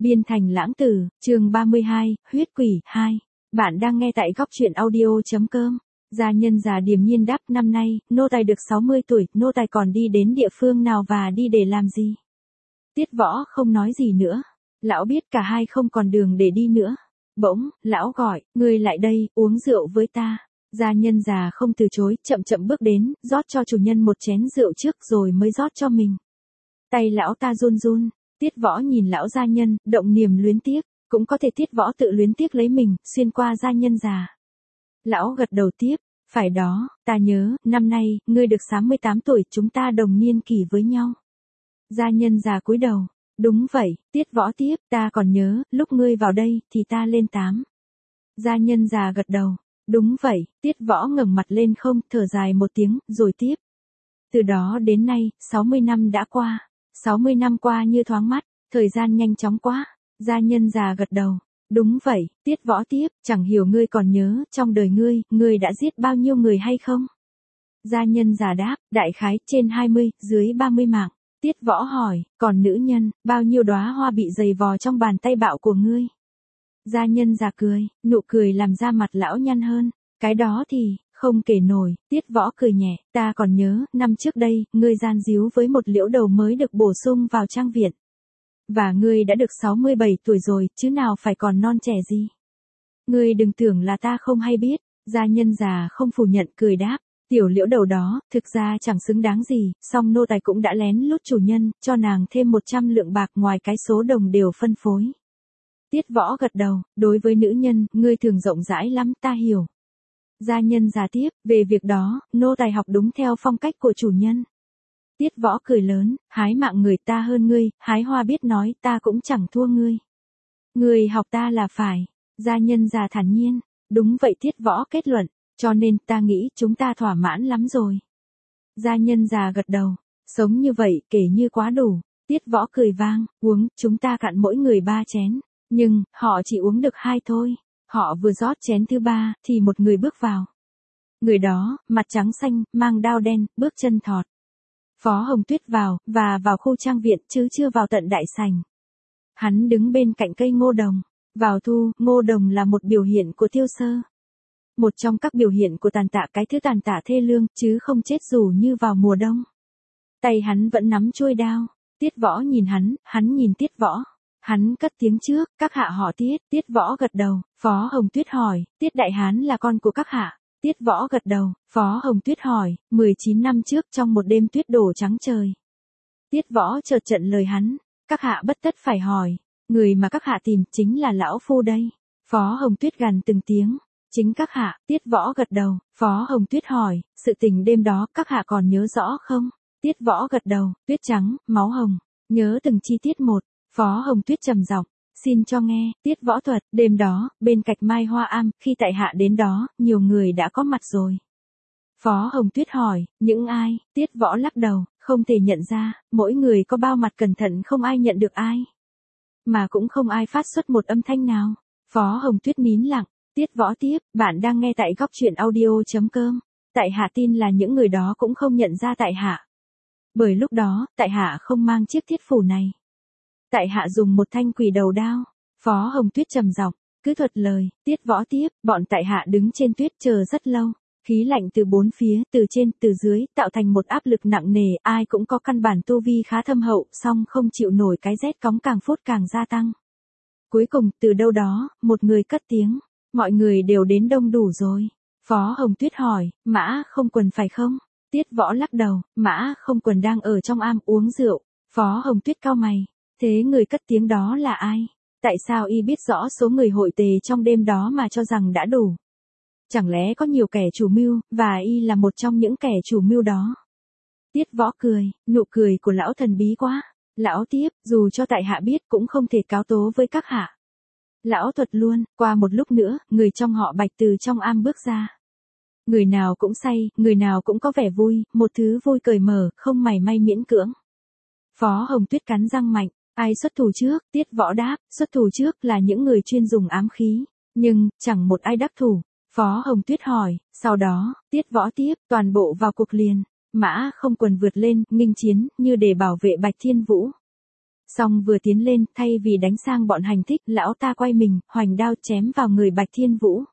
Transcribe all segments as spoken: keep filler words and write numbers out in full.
Biên thành lãng tử, chương ba mươi hai, huyết quỷ, hai. Bạn đang nghe tại góc truyện audio.com. Gia nhân già điềm nhiên đáp, năm nay, nô tài được sáu mươi tuổi, nô tài còn đi đến địa phương nào và đi để làm gì? Tiết Võ không nói gì nữa. Lão biết cả hai không còn đường để đi nữa. Bỗng, lão gọi, ngươi lại đây, uống rượu với ta. Gia nhân già không từ chối, chậm chậm bước đến, rót cho chủ nhân một chén rượu trước rồi mới rót cho mình. Tay lão ta run run. Tiết Võ nhìn lão gia nhân, động niềm luyến tiếc, cũng có thể Tiết Võ tự luyến tiếc lấy mình, xuyên qua gia nhân già. Lão gật đầu tiếp, phải đó, ta nhớ, năm nay, ngươi được sáu mươi tám tuổi, chúng ta đồng niên kỷ với nhau. Gia nhân già cúi đầu, đúng vậy, Tiết Võ tiếp, ta còn nhớ, lúc ngươi vào đây, thì ta lên tám. Gia nhân già gật đầu, đúng vậy, Tiết Võ ngẩng mặt lên không, thở dài một tiếng, rồi tiếp. Từ đó đến nay, sáu mươi năm đã qua. sáu mươi năm qua như thoáng mắt, thời gian nhanh chóng quá. Gia nhân già gật đầu. Đúng vậy, Tiết Võ tiếp, chẳng hiểu ngươi còn nhớ, trong đời ngươi, ngươi đã giết bao nhiêu người hay không? Gia nhân già đáp, đại khái, trên hai mươi, dưới ba mươi mạng. Tiết Võ hỏi, còn nữ nhân, bao nhiêu đóa hoa bị giày vò trong bàn tay bạo của ngươi? Gia nhân già cười, nụ cười làm da mặt lão nhăn hơn. Cái đó thì... không kể nổi, Tiết Võ cười nhẹ, ta còn nhớ, năm trước đây, ngươi gian díu với một liễu đầu mới được bổ sung vào trang viện. Và ngươi đã được sáu mươi bảy tuổi rồi, chứ nào phải còn non trẻ gì. Ngươi đừng tưởng là ta không hay biết, gia nhân già không phủ nhận cười đáp, tiểu liễu đầu đó, thực ra chẳng xứng đáng gì, song nô tài cũng đã lén lút chủ nhân, cho nàng thêm một trăm lượng bạc ngoài cái số đồng đều phân phối. Tiết Võ gật đầu, đối với nữ nhân, ngươi thường rộng rãi lắm, ta hiểu. Gia nhân già tiếp, về việc đó, nô tài học đúng theo phong cách của chủ nhân. Tiết Võ cười lớn, hái mạng người ta hơn ngươi, hái hoa biết nói, ta cũng chẳng thua ngươi. Ngươi học ta là phải. Gia nhân già thản nhiên, đúng vậy Tiết Võ kết luận, cho nên ta nghĩ chúng ta thỏa mãn lắm rồi. Gia nhân già gật đầu, sống như vậy kể như quá đủ. Tiết Võ cười vang, uống, chúng ta cạn mỗi người ba chén, nhưng, họ chỉ uống được hai thôi. Họ vừa rót chén thứ ba, thì một người bước vào. Người đó, mặt trắng xanh, mang đao đen, bước chân thọt. Phó Hồng Tuyết vào, và vào khu trang viện, chứ chưa vào tận đại sảnh. Hắn đứng bên cạnh cây ngô đồng. Vào thu, ngô đồng là một biểu hiện của tiêu sơ. Một trong các biểu hiện của tàn tạ, cái thứ tàn tạ thê lương, chứ không chết dù như vào mùa đông. Tay hắn vẫn nắm chuôi đao. Tiết Võ nhìn hắn, hắn nhìn Tiết Võ. Hắn cất tiếng trước, các hạ họ Tiết, Tiết Võ gật đầu, Phó Hồng Tuyết hỏi, Tiết Đại Hán là con của các hạ, Tiết Võ gật đầu, Phó Hồng Tuyết hỏi, mười chín năm trước trong một đêm tuyết đổ trắng trời. Tiết Võ chợt trận lời hắn, các hạ bất tất phải hỏi, người mà các hạ tìm chính là lão phu đây. Phó Hồng Tuyết gằn từng tiếng, chính các hạ, Tiết Võ gật đầu, Phó Hồng Tuyết hỏi, sự tình đêm đó các hạ còn nhớ rõ không? Tiết Võ gật đầu, tuyết trắng, máu hồng, nhớ từng chi tiết một. Phó Hồng Tuyết trầm giọng, xin cho nghe, Tiết Võ thuật, đêm đó, bên cạnh Mai Hoa Am, khi tại hạ đến đó, nhiều người đã có mặt rồi. Phó Hồng Tuyết hỏi, những ai? Tiết Võ lắc đầu, không thể nhận ra, mỗi người có bao mặt cẩn thận không ai nhận được ai. Mà cũng không ai phát xuất một âm thanh nào. Phó Hồng Tuyết nín lặng, Tiết Võ tiếp, bạn đang nghe tại góc truyện audio.com. Tại hạ tin là những người đó cũng không nhận ra tại hạ. Bởi lúc đó, tại hạ không mang chiếc thiết phủ này. Tại hạ dùng một thanh quỷ đầu đao. Phó Hồng Tuyết trầm giọng, cứ thuật lời, Tiết Võ tiếp, bọn tại hạ đứng trên tuyết chờ rất lâu. Khí lạnh từ bốn phía, từ trên, từ dưới, tạo thành một áp lực nặng nề, ai cũng có căn bản tu vi khá thâm hậu, song không chịu nổi cái rét cóng càng phút càng gia tăng. Cuối cùng, từ đâu đó, một người cất tiếng, mọi người đều đến đông đủ rồi. Phó Hồng Tuyết hỏi, Mã Không Quần phải không? Tiết Võ lắc đầu, Mã Không Quần đang ở trong am uống rượu. Phó Hồng Tuyết cau mày. Thế người cất tiếng đó là ai? Tại sao y biết rõ số người hội tề trong đêm đó mà cho rằng đã đủ? Chẳng lẽ có nhiều kẻ chủ mưu, và y là một trong những kẻ chủ mưu đó? Tiết Võ cười, nụ cười của lão thần bí quá. Lão tiếp, dù cho tại hạ biết cũng không thể cáo tố với các hạ. Lão thuật luôn, qua một lúc nữa, người trong họ Bạch từ trong am bước ra. Người nào cũng say, người nào cũng có vẻ vui, một thứ vui cởi mở, không mảy may miễn cưỡng. Phó Hồng Tuyết cắn răng mạnh. Ai xuất thủ trước? Tiết Võ đáp, xuất thủ trước là những người chuyên dùng ám khí, nhưng, chẳng một ai đắc thủ. Phó Hồng Tuyết hỏi, sau đó, Tiết Võ tiếp, toàn bộ vào cuộc liền. Mã Không Quần vượt lên, nghênh chiến, như để bảo vệ Bạch Thiên Vũ. Xong vừa tiến lên, thay vì đánh sang bọn hành thích, lão ta quay mình, hoành đao chém vào người Bạch Thiên Vũ.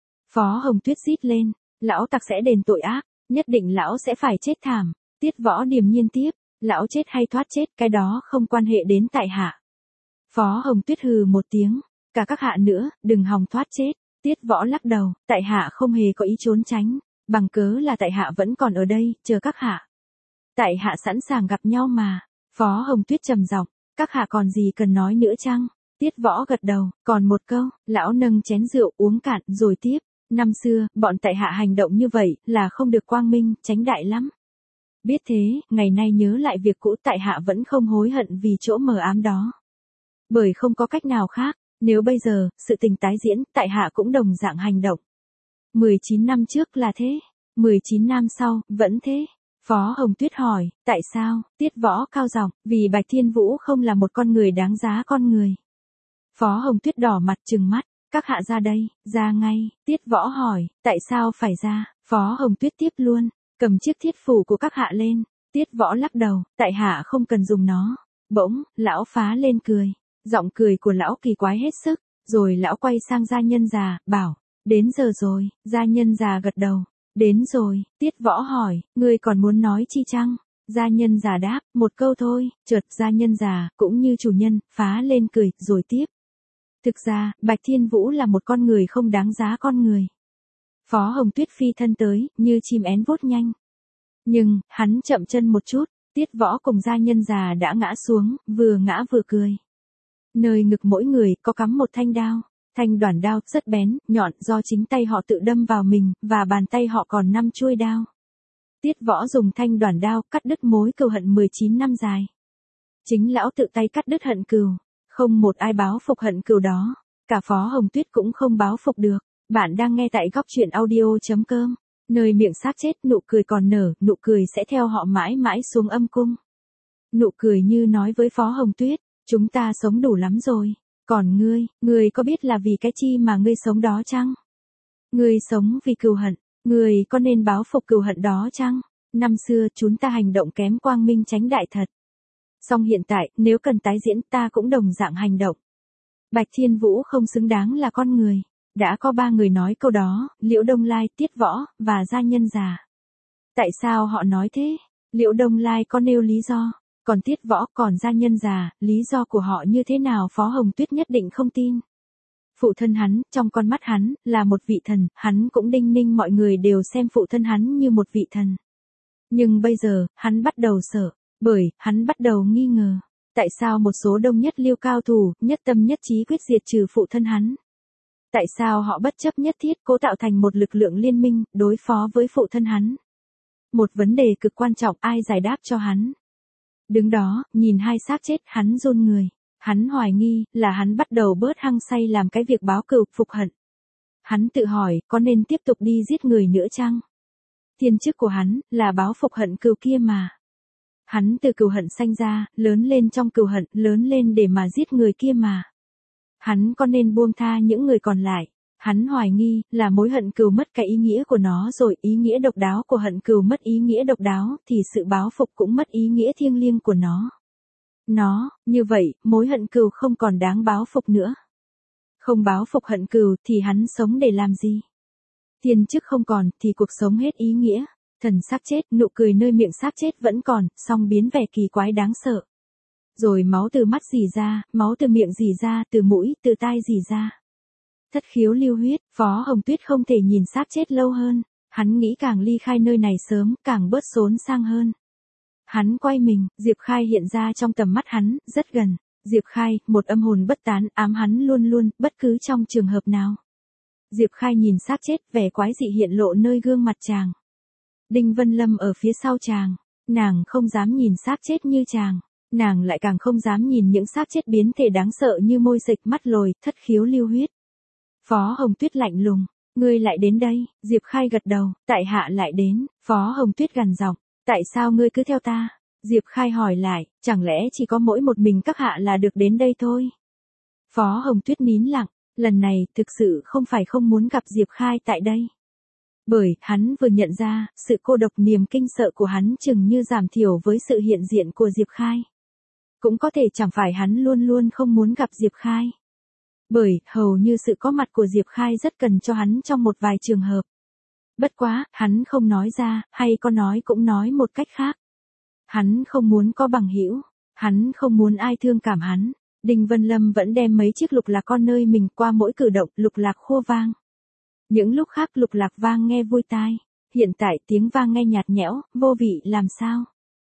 Phó Hồng Tuyết rít lên, lão tặc sẽ đền tội ác, nhất định lão sẽ phải chết thảm. Tiết Võ điềm nhiên tiếp, lão chết hay thoát chết, cái đó không quan hệ đến tại hạ. Phó Hồng Tuyết hừ một tiếng, cả các hạ nữa, đừng hòng thoát chết. Tiết Võ lắc đầu, tại hạ không hề có ý trốn tránh, bằng cớ là tại hạ vẫn còn ở đây, chờ các hạ. Tại hạ sẵn sàng gặp nhau mà. Phó Hồng Tuyết trầm giọng, các hạ còn gì cần nói nữa chăng? Tiết Võ gật đầu, còn một câu, lão nâng chén rượu uống cạn rồi tiếp. Năm xưa, bọn tại hạ hành động như vậy, là không được quang minh, tránh đại lắm. Biết thế, ngày nay nhớ lại việc cũ tại hạ vẫn không hối hận vì chỗ mờ ám đó. Bởi không có cách nào khác, nếu bây giờ, sự tình tái diễn, tại hạ cũng đồng dạng hành động. mười chín năm trước là thế, mười chín năm sau, vẫn thế. Phó Hồng Tuyết hỏi, tại sao? Tiết Võ cao giọng, vì Bạch Thiên Vũ không là một con người đáng giá con người. Phó Hồng Tuyết đỏ mặt trừng mắt, các hạ ra đây, ra ngay. Tiết Võ hỏi, tại sao phải ra? Phó Hồng Tuyết tiếp luôn, cầm chiếc thiết phủ của các hạ lên. Tiết Võ lắc đầu, tại hạ không cần dùng nó. Bỗng, lão phá lên cười. Giọng cười của lão kỳ quái hết sức, rồi lão quay sang gia nhân già, bảo, đến giờ rồi. Gia nhân già gật đầu, đến rồi. Tiết Võ hỏi, ngươi còn muốn nói chi chăng? Gia nhân già đáp, một câu thôi. Chợt gia nhân già, cũng như chủ nhân, phá lên cười, rồi tiếp. Thực ra, Bạch Thiên Vũ là một con người không đáng giá con người. Phó Hồng Tuyết phi thân tới, như chim én vút nhanh. Nhưng, hắn chậm chân một chút, Tiết Võ cùng gia nhân già đã ngã xuống, vừa ngã vừa cười. Nơi ngực mỗi người có cắm một thanh đao. Thanh đoản đao rất bén, nhọn do chính tay họ tự đâm vào mình, và bàn tay họ còn năm chuôi đao. Tiết Võ dùng thanh đoản đao cắt đứt mối cừu hận mười chín năm dài. Chính lão tự tay cắt đứt hận cừu. Không một ai báo phục hận cừu đó. Cả Phó Hồng Tuyết cũng không báo phục được. Bạn đang nghe tại góc truyện audio.com. Nơi miệng xác chết nụ cười còn nở, nụ cười sẽ theo họ mãi mãi xuống âm cung. Nụ cười như nói với Phó Hồng Tuyết, chúng ta sống đủ lắm rồi. Còn ngươi, ngươi có biết là vì cái chi mà ngươi sống đó chăng? Ngươi sống vì cừu hận, ngươi có nên báo phục cừu hận đó chăng? Năm xưa chúng ta hành động kém quang minh tránh đại thật. Song hiện tại, nếu cần tái diễn ta cũng đồng dạng hành động. Bạch Thiên Vũ không xứng đáng là con người. Đã có ba người nói câu đó, Liễu Đông Lai, Tiết Võ, và gia nhân già. Tại sao họ nói thế? Liễu Đông Lai có nêu lý do, còn Tiết Võ còn gia nhân già, lý do của họ như thế nào Phó Hồng Tuyết nhất định không tin. Phụ thân hắn, trong con mắt hắn, là một vị thần, hắn cũng đinh ninh mọi người đều xem phụ thân hắn như một vị thần. Nhưng bây giờ, hắn bắt đầu sợ, bởi, hắn bắt đầu nghi ngờ. Tại sao một số đông nhất lưu cao thủ, nhất tâm nhất trí quyết diệt trừ phụ thân hắn? Tại sao họ bất chấp nhất thiết cố tạo thành một lực lượng liên minh, đối phó với phụ thân hắn? Một vấn đề cực quan trọng ai giải đáp cho hắn? Đứng đó, nhìn hai xác chết, hắn run người. Hắn hoài nghi, là hắn bắt đầu bớt hăng say làm cái việc báo cừu, phục hận. Hắn tự hỏi, có nên tiếp tục đi giết người nữa chăng? Thiên chức của hắn, là báo phục hận cừu kia mà. Hắn từ cừu hận sanh ra, lớn lên trong cừu hận, lớn lên để mà giết người kia mà. Hắn có nên buông tha những người còn lại? Hắn hoài nghi, là mối hận cừu mất cái ý nghĩa của nó rồi, ý nghĩa độc đáo của hận cừu mất ý nghĩa độc đáo, thì sự báo phục cũng mất ý nghĩa thiêng liêng của nó. Nó, như vậy, mối hận cừu không còn đáng báo phục nữa. Không báo phục hận cừu, thì hắn sống để làm gì? Thiên chức không còn, thì cuộc sống hết ý nghĩa. Thần xác chết, nụ cười nơi miệng xác chết vẫn còn, song biến vẻ kỳ quái đáng sợ. Rồi máu từ mắt rỉ ra, máu từ miệng rỉ ra, từ mũi, từ tai rỉ ra. Thất khiếu lưu huyết, Phó Hồng Tuyết không thể nhìn xác chết lâu hơn. Hắn nghĩ càng ly khai nơi này sớm, càng bớt xốn sang hơn. Hắn quay mình, Diệp Khai hiện ra trong tầm mắt hắn, rất gần. Diệp Khai, một âm hồn bất tán, ám hắn luôn luôn, bất cứ trong trường hợp nào. Diệp Khai nhìn xác chết, vẻ quái dị hiện lộ nơi gương mặt chàng. Đinh Vân Lâm ở phía sau chàng. Nàng không dám nhìn xác chết như chàng. Nàng lại càng không dám nhìn những xác chết biến thể đáng sợ như môi dịch, mắt lồi, thất khiếu lưu huyết. Phó Hồng Tuyết lạnh lùng, ngươi lại đến đây? Diệp Khai gật đầu, tại hạ lại đến. Phó Hồng Tuyết gằn giọng, tại sao ngươi cứ theo ta? Diệp Khai hỏi lại, chẳng lẽ chỉ có mỗi một mình các hạ là được đến đây thôi? Phó Hồng Tuyết nín lặng, lần này thực sự không phải không muốn gặp Diệp Khai tại đây. Bởi, hắn vừa nhận ra, sự cô độc niềm kinh sợ của hắn chừng như giảm thiểu với sự hiện diện của Diệp Khai. Cũng có thể chẳng phải hắn luôn luôn không muốn gặp Diệp Khai. Bởi, hầu như sự có mặt của Diệp Khai rất cần cho hắn trong một vài trường hợp. Bất quá, hắn không nói ra, hay có nói cũng nói một cách khác. Hắn không muốn có bằng hữu, hắn không muốn ai thương cảm hắn. Đinh Vân Lâm vẫn đem mấy chiếc lục lạc con nơi mình qua mỗi cử động, lục lạc khô vang. Những lúc khác lục lạc vang nghe vui tai, hiện tại tiếng vang nghe nhạt nhẽo, vô vị làm sao?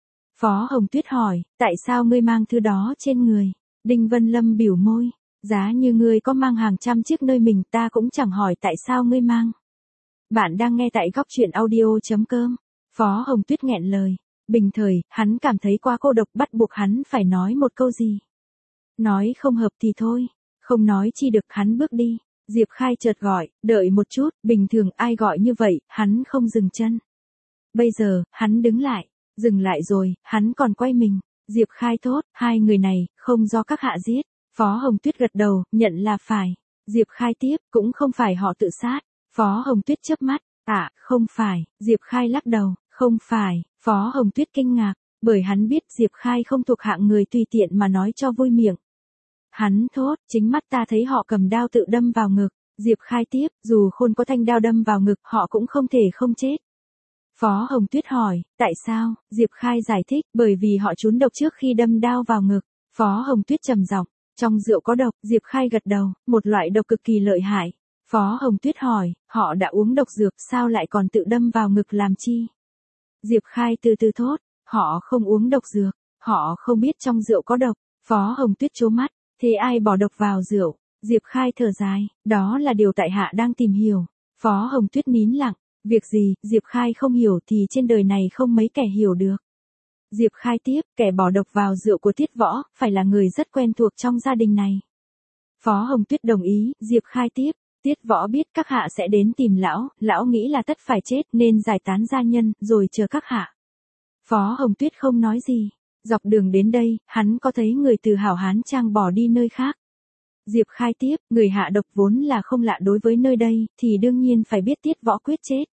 Phó Hồng Tuyết hỏi, tại sao ngươi mang thứ đó trên người? Đinh Vân Lâm biểu môi, giá như ngươi có mang hàng trăm chiếc nơi mình ta cũng chẳng hỏi tại sao ngươi mang. Bạn đang nghe tại góc truyện audio.com. Phó Hồng Tuyết nghẹn lời, bình thời, hắn cảm thấy quá cô độc bắt buộc hắn phải nói một câu gì. Nói không hợp thì thôi, không nói chi được hắn bước đi. Diệp Khai chợt gọi, đợi một chút, bình thường ai gọi như vậy, hắn không dừng chân. Bây giờ, hắn đứng lại, dừng lại rồi, hắn còn quay mình. Diệp Khai thốt, hai người này, không do các hạ giết. Phó Hồng Tuyết gật đầu, nhận là phải. Diệp Khai tiếp, cũng không phải họ tự sát. Phó Hồng Tuyết chớp mắt, à, không phải. Diệp Khai lắc đầu, không phải. Phó Hồng Tuyết kinh ngạc, bởi hắn biết Diệp Khai không thuộc hạng người tùy tiện mà nói cho vui miệng. Hắn thốt, chính mắt ta thấy họ cầm đao tự đâm vào ngực. Diệp Khai tiếp, dù khôn có thanh đao đâm vào ngực, họ cũng không thể không chết. Phó Hồng Tuyết hỏi, tại sao? Diệp Khai giải thích, bởi vì họ trúng độc trước khi đâm đao vào ngực. Phó Hồng Tuyết trầm giọng, trong rượu có độc. Diệp Khai gật đầu, một loại độc cực kỳ lợi hại. Phó Hồng Tuyết hỏi, họ đã uống độc dược sao lại còn tự đâm vào ngực làm chi? Diệp Khai từ từ thốt, họ không uống độc dược, họ không biết trong rượu có độc. Phó Hồng Tuyết trố mắt, thế ai bỏ độc vào rượu? Diệp Khai thở dài, đó là điều tại hạ đang tìm hiểu. Phó Hồng Tuyết nín lặng, việc gì, Diệp Khai không hiểu thì trên đời này không mấy kẻ hiểu được. Diệp Khai tiếp, kẻ bỏ độc vào rượu của Tiết Võ, phải là người rất quen thuộc trong gia đình này. Phó Hồng Tuyết đồng ý, Diệp Khai tiếp, Tiết Võ biết các hạ sẽ đến tìm lão, lão nghĩ là tất phải chết nên giải tán gia nhân, rồi chờ các hạ. Phó Hồng Tuyết không nói gì, dọc đường đến đây, hắn có thấy người từ Hảo Hán Trang bỏ đi nơi khác. Diệp Khai tiếp, người hạ độc vốn là không lạ đối với nơi đây, thì đương nhiên phải biết Tiết Võ quyết chết.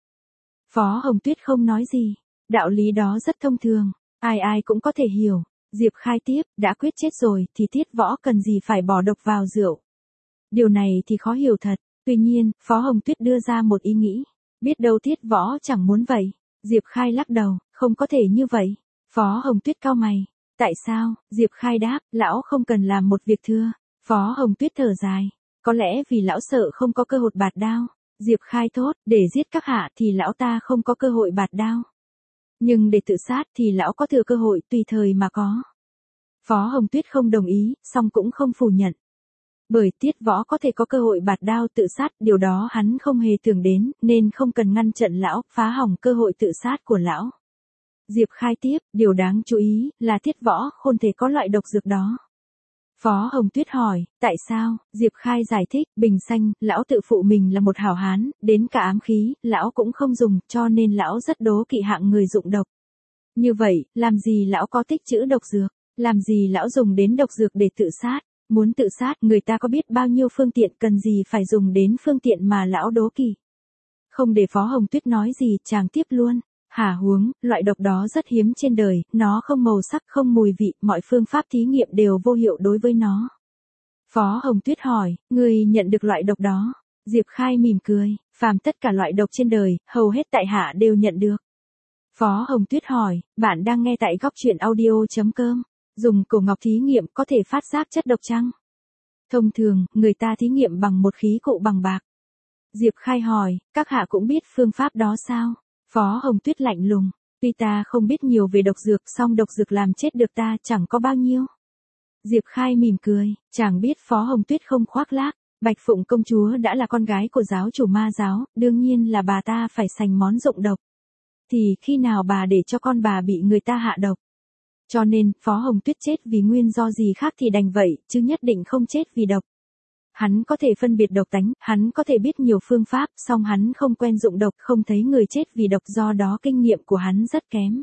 Phó Hồng Tuyết không nói gì, đạo lý đó rất thông thường, ai ai cũng có thể hiểu. Diệp Khai tiếp, đã quyết chết rồi thì Tiết Võ cần gì phải bỏ độc vào rượu. Điều này thì khó hiểu thật, tuy nhiên, Phó Hồng Tuyết đưa ra một ý nghĩ, biết đâu Tiết Võ chẳng muốn vậy. Diệp Khai lắc đầu, không có thể như vậy. Phó Hồng Tuyết cau mày, tại sao? Diệp Khai đáp, lão không cần làm một việc thưa. Phó Hồng Tuyết thở dài, có lẽ vì lão sợ không có cơ hội bạt đao. Diệp Khai thốt, để giết các hạ thì lão ta không có cơ hội bạt đao. Nhưng để tự sát thì lão có thừa cơ hội tùy thời mà có. Phó Hồng Tuyết không đồng ý, song cũng không phủ nhận. Bởi Tiết Võ có thể có cơ hội bạt đao tự sát, điều đó hắn không hề tưởng đến, nên không cần ngăn chặn lão, phá hỏng cơ hội tự sát của lão. Diệp Khai tiếp, điều đáng chú ý là Tiết Võ không thể có loại độc dược đó. Phó Hồng Tuyết hỏi, tại sao? Diệp Khai giải thích, bình xanh, lão tự phụ mình là một hảo hán, đến cả ám khí, lão cũng không dùng, cho nên lão rất đố kỵ hạng người dụng độc. Như vậy, làm gì lão có tích trữ độc dược? Làm gì lão dùng đến độc dược để tự sát? Muốn tự sát, người ta có biết bao nhiêu phương tiện, cần gì phải dùng đến phương tiện mà lão đố kỵ? Không để Phó Hồng Tuyết nói gì, chàng tiếp luôn. Hả huống, loại độc đó rất hiếm trên đời, nó không màu sắc, không mùi vị, mọi phương pháp thí nghiệm đều vô hiệu đối với nó. Phó Hồng Tuyết hỏi, người nhận được loại độc đó? Diệp Khai mỉm cười, phàm tất cả loại độc trên đời, hầu hết tại hạ đều nhận được. Phó Hồng Tuyết hỏi, bạn đang nghe tại góc truyện audio.com, dùng cổ ngọc thí nghiệm có thể phát giác chất độc chăng? Thông thường, người ta thí nghiệm bằng một khí cụ bằng bạc. Diệp Khai hỏi, các hạ cũng biết phương pháp đó sao? Phó Hồng Tuyết lạnh lùng, tuy ta không biết nhiều về độc dược, song độc dược làm chết được ta chẳng có bao nhiêu. Diệp Khai mỉm cười, chàng biết Phó Hồng Tuyết không khoác lác, Bạch Phụng công chúa đã là con gái của giáo chủ ma giáo, đương nhiên là bà ta phải sành món dụng độc. Thì khi nào bà để cho con bà bị người ta hạ độc? Cho nên, Phó Hồng Tuyết chết vì nguyên do gì khác thì đành vậy, chứ nhất định không chết vì độc. Hắn có thể phân biệt độc tánh, hắn có thể biết nhiều phương pháp, song hắn không quen dụng độc, không thấy người chết vì độc, do đó kinh nghiệm của hắn rất kém.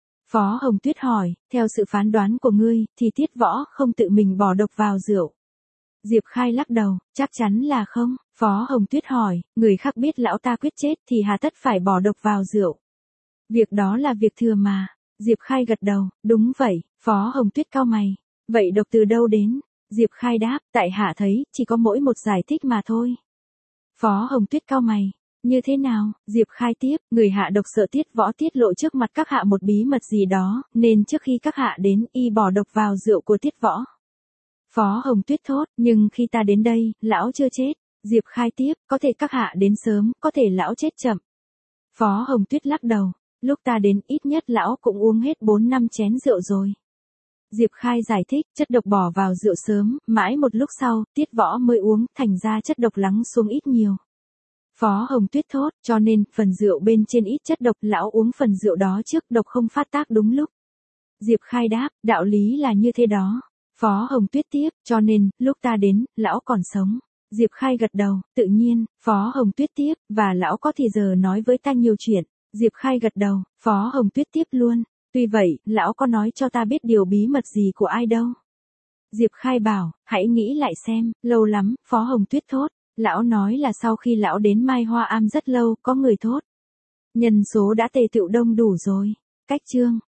Phó Hồng Tuyết hỏi, theo sự phán đoán của ngươi, thì Tiết Võ không tự mình bỏ độc vào rượu. Diệp Khai lắc đầu, chắc chắn là không. Phó Hồng Tuyết hỏi, người khác biết lão ta quyết chết thì hà tất phải bỏ độc vào rượu. Việc đó là việc thừa mà. Diệp Khai gật đầu, đúng vậy. Phó Hồng Tuyết cau mày, Vậy độc từ đâu đến? Diệp Khai đáp, tại hạ thấy, chỉ có mỗi một giải thích mà thôi. Phó Hồng Tuyết cau mày. Như thế nào? Diệp Khai tiếp, người hạ độc sợ Tiết Võ tiết lộ trước mặt các hạ một bí mật gì đó, nên trước khi các hạ đến, y bỏ độc vào rượu của Tiết Võ. Phó Hồng Tuyết thốt, nhưng khi ta đến đây, lão chưa chết. Diệp Khai tiếp, có thể các hạ đến sớm, có thể lão chết chậm. Phó Hồng Tuyết lắc đầu, lúc ta đến ít nhất lão cũng uống hết bốn năm chén rượu rồi. Diệp Khai giải thích, chất độc bỏ vào rượu sớm, mãi một lúc sau, Tiết Võ mới uống, thành ra chất độc lắng xuống ít nhiều. Phó Hồng Tuyết thốt, cho nên, phần rượu bên trên ít chất độc, lão uống phần rượu đó trước, độc không phát tác đúng lúc. Diệp Khai đáp, đạo lý là như thế đó. Phó Hồng Tuyết tiếp, cho nên, lúc ta đến, lão còn sống. Diệp Khai gật đầu, tự nhiên. Phó Hồng Tuyết tiếp, và lão có thì giờ nói với ta nhiều chuyện. Diệp Khai gật đầu, Phó Hồng Tuyết tiếp luôn. Tuy vậy, lão có nói cho ta biết điều bí mật gì của ai đâu. Diệp Khai bảo, hãy nghĩ lại xem, lâu lắm. Phó Hồng Tuyết thốt, lão nói là sau khi lão đến Mai Hoa Am rất lâu, có người thốt. Nhân số đã tề tựu đông đủ rồi. Cách chương